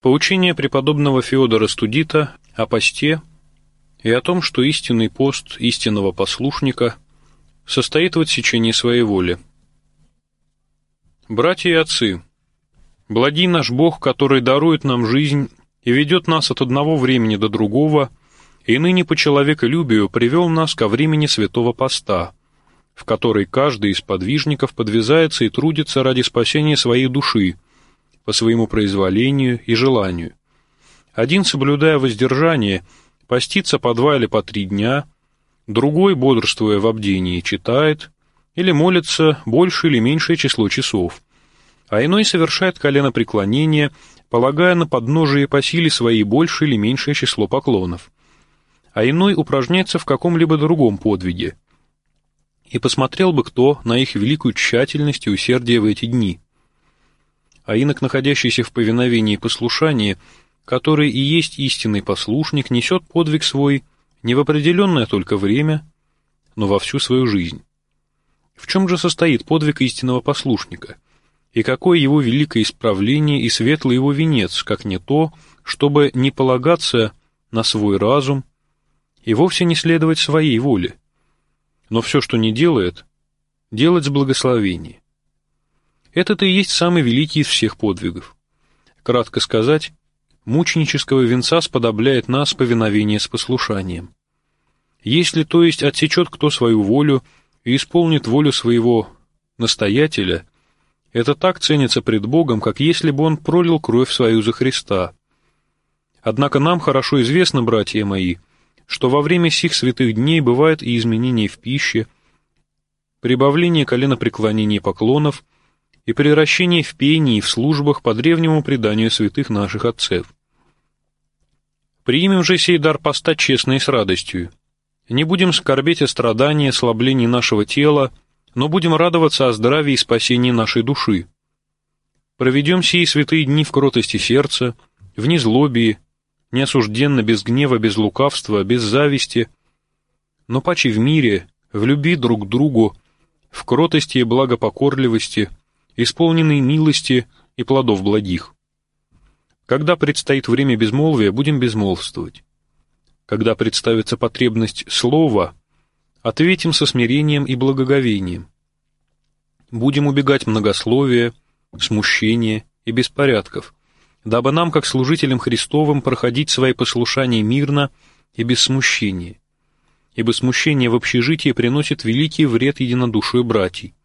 Поучение преподобного Феодора Студита о посте и о том, что истинный пост истинного послушника состоит в отсечении своей воли. Братья и отцы, благий наш Бог, который дарует нам жизнь и ведет нас от одного времени до другого, и ныне по человеколюбию привел нас ко времени святого поста, в который каждый из подвижников подвязается и трудится ради спасения своей души, по своему произволению и желанию. Один, соблюдая воздержание, постится по 2 или по 3 дня, другой, бодрствуя в обдении, читает или молится больше или меньшее число часов, а иной совершает коленопреклонение, полагая на подножие по силе своей больше или меньшее число поклонов, а иной упражняется в каком-либо другом подвиге. И посмотрел бы кто на их великую тщательность и усердие в эти дни. А инок, находящийся в повиновении и послушании, который и есть истинный послушник, несет подвиг свой не в определенное только время, но во всю свою жизнь. В чем же состоит подвиг истинного послушника? И какое его великое исправление и светлый его венец, как не то, чтобы не полагаться на свой разум и вовсе не следовать своей воле, но все, что не делает, делать с благословением. Это-то и есть самый великий из всех подвигов. Кратко сказать, мученического венца сподобляет нас повиновение с послушанием. Если, то есть, отсечет кто свою волю и исполнит волю своего настоятеля, это так ценится пред Богом, как если бы он пролил кровь свою за Христа. Однако нам хорошо известно, братья мои, что во время сих святых дней бывает и изменение в пище, прибавление коленопреклонений и поклонов, и превращение в пении и в службах по древнему преданию святых наших отцев. Примем же сей дар поста честно и с радостью. Не будем скорбеть о страдании и ослаблении нашего тела, но будем радоваться о здравии и спасении нашей души. Проведем сии святые дни в кротости сердца, в незлобии, неосужденно, без гнева, без лукавства, без зависти, но паче в мире, в любви друг к другу, в кротости и благопокорливости, исполненной милости и плодов благих. Когда предстоит время безмолвия, будем безмолвствовать. Когда представится потребность слова, ответим со смирением и благоговением. Будем убегать многословия, смущения и беспорядков, дабы нам, как служителям Христовым, проходить свои послушания мирно и без смущения, ибо смущение в общежитии приносит великий вред единодушию братьев.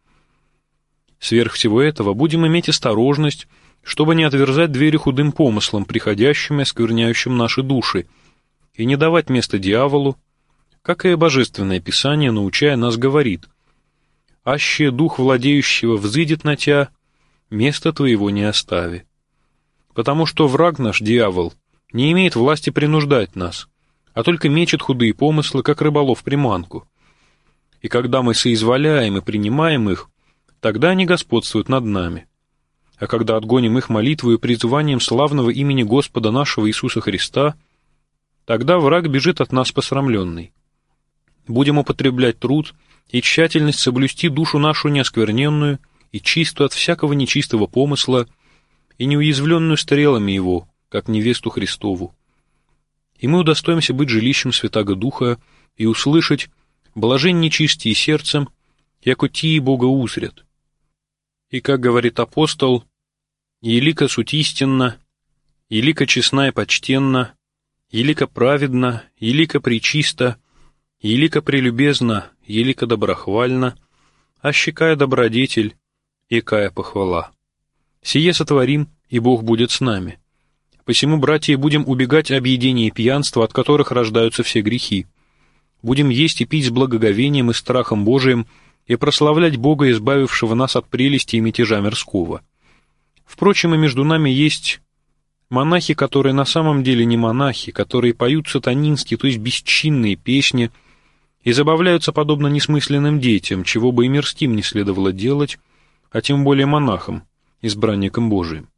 Сверх всего этого будем иметь осторожность, чтобы не отверзать двери худым помыслам, приходящим и оскверняющим наши души, и не давать места дьяволу, как и Божественное Писание, научая нас, говорит: «Аще дух владеющего взыдет на тя, места твоего не остави». Потому что враг наш, дьявол, не имеет власти принуждать нас, а только мечет худые помыслы, как рыболов приманку. И когда мы соизволяем и принимаем их, тогда они господствуют над нами. А когда отгоним их молитвою и призыванием славного имени Господа нашего Иисуса Христа, тогда враг бежит от нас посрамленный. Будем употреблять труд и тщательность соблюсти душу нашу неоскверненную и чистую от всякого нечистого помысла и неуязвленную стрелами его, как невесту Христову. И мы удостоимся быть жилищем Святаго Духа и услышать «блажен нечистие сердцем, яко тии Бога узрят». И, как говорит апостол, «Елико суть истинна, елико честна и почтенна, елико праведна, елико пречиста, елико прелюбезна, елико доброхвальна, ощекая добродетель, якая похвала. Сие сотворим, и Бог будет с нами. Посему, братья, будем убегать объедения и пьянства, от которых рождаются все грехи. Будем есть и пить с благоговением и страхом Божиим, и прославлять Бога, избавившего нас от прелести и мятежа мирского. Впрочем, и между нами есть монахи, которые на самом деле не монахи, которые поют сатанинские, то есть бесчинные песни, и забавляются подобно несмысленным детям, чего бы и мирским не следовало делать, а тем более монахам, избранникам Божиим.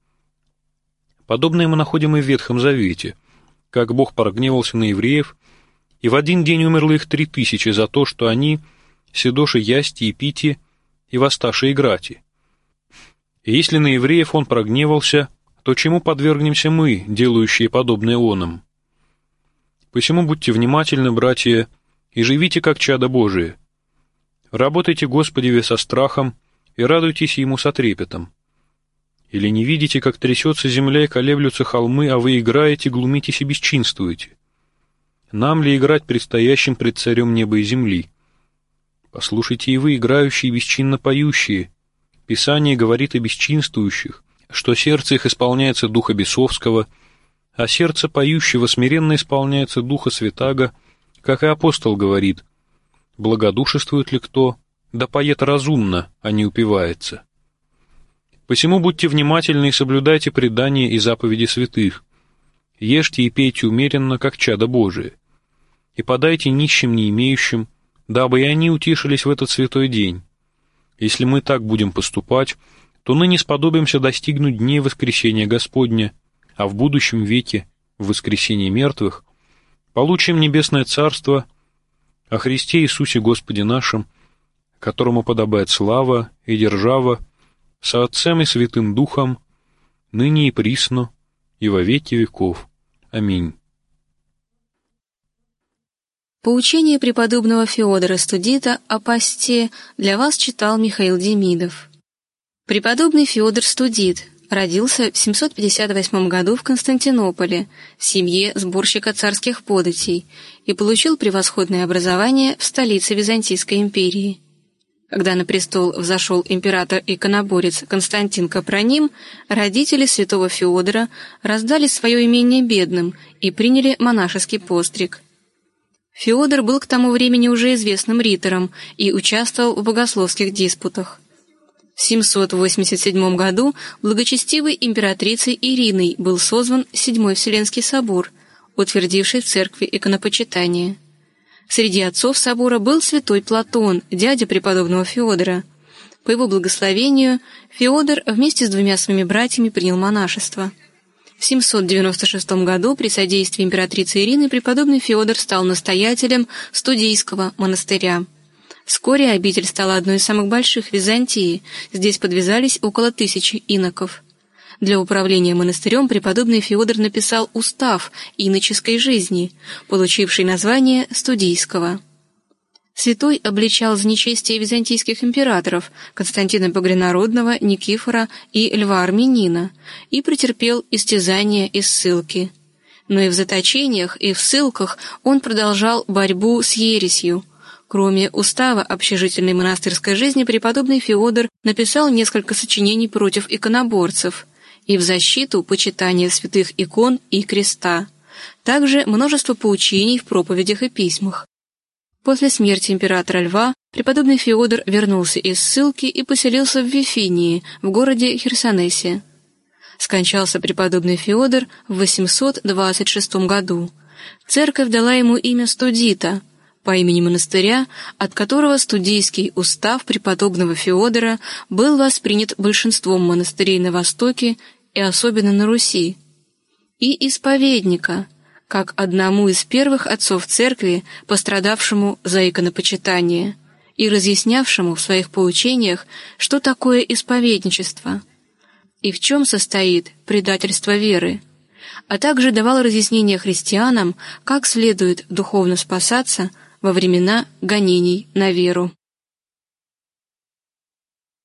Подобное мы находим и в Ветхом Завете, как Бог прогневался на евреев, и в один день умерло их 3000 за то, что они седоши ясти и пити, и воссташи играти. И если на евреев он прогневался, то чему подвергнемся мы, делающие подобное онам? Посему будьте внимательны, братья, и живите как чада Божие. Работайте Господеве со страхом и радуйтесь Ему со трепетом. Или не видите, как трясется земля и колеблются холмы, а вы играете, глумитесь и бесчинствуете? Нам ли играть предстоящим пред царем неба и земли? Послушайте и вы, играющие и бесчинно поющие. Писание говорит о бесчинствующих, что сердце их исполняется духа бесовского, а сердце поющего смиренно исполняется духа святаго, как и апостол говорит: благодушествует ли кто, да поет разумно, а не упивается. Посему будьте внимательны и соблюдайте предания и заповеди святых, ешьте и пейте умеренно, как чадо Божие, и подайте нищим не имеющим, дабы и они утешились в этот святой день. Если мы так будем поступать, то ныне сподобимся достигнуть дней воскресения Господня, а в будущем веке, в воскресении мертвых, получим небесное царство о Христе Иисусе Господе нашим, которому подобает слава и держава со Отцем и Святым Духом, ныне и присно, и во веки веков. Аминь. Поучение преподобного Феодора Студита о посте для вас читал Михаил Демидов. Преподобный Феодор Студит родился в 758 году в Константинополе в семье сборщика царских податей и получил превосходное образование в столице Византийской империи. Когда на престол взошел император-иконоборец Константин Капроним, родители святого Феодора раздали свое имение бедным и приняли монашеский постриг. Феодор был к тому времени уже известным ритором и участвовал в богословских диспутах. В 787 году благочестивой императрицей Ириной был созван Седьмой Вселенский собор, утвердивший в церкви иконопочитание. Среди отцов собора был святой Платон, дядя преподобного Феодора. По его благословению Феодор вместе с двумя своими братьями принял монашество. В 796 году при содействии императрицы Ирины преподобный Феодор стал настоятелем Студийского монастыря. Вскоре обитель стала одной из самых больших в Византии, здесь подвязались около 1000 иноков. Для управления монастырем преподобный Феодор написал устав иноческой жизни, получивший название Студийского. Святой обличал за нечестие византийских императоров Константина Багрянародного, Никифора и Льва Армянина и претерпел истязания и ссылки. Но и в заточениях, и в ссылках он продолжал борьбу с ересью. Кроме устава общежительной монастырской жизни, преподобный Феодор написал несколько сочинений против иконоборцев и в защиту почитания святых икон и креста, также множество поучений в проповедях и письмах. После смерти императора Льва преподобный Феодор вернулся из ссылки и поселился в Вифинии, в городе Херсонесе. Скончался преподобный Феодор в 826 году. Церковь дала ему имя Студита, по имени монастыря, от которого студийский устав преподобного Феодора был воспринят большинством монастырей на Востоке и особенно на Руси, и исповедника, как одному из первых отцов церкви, пострадавшему за иконопочитание и разъяснявшему в своих поучениях, что такое исповедничество и в чем состоит предательство веры, а также давал разъяснения христианам, как следует духовно спасаться во времена гонений на веру.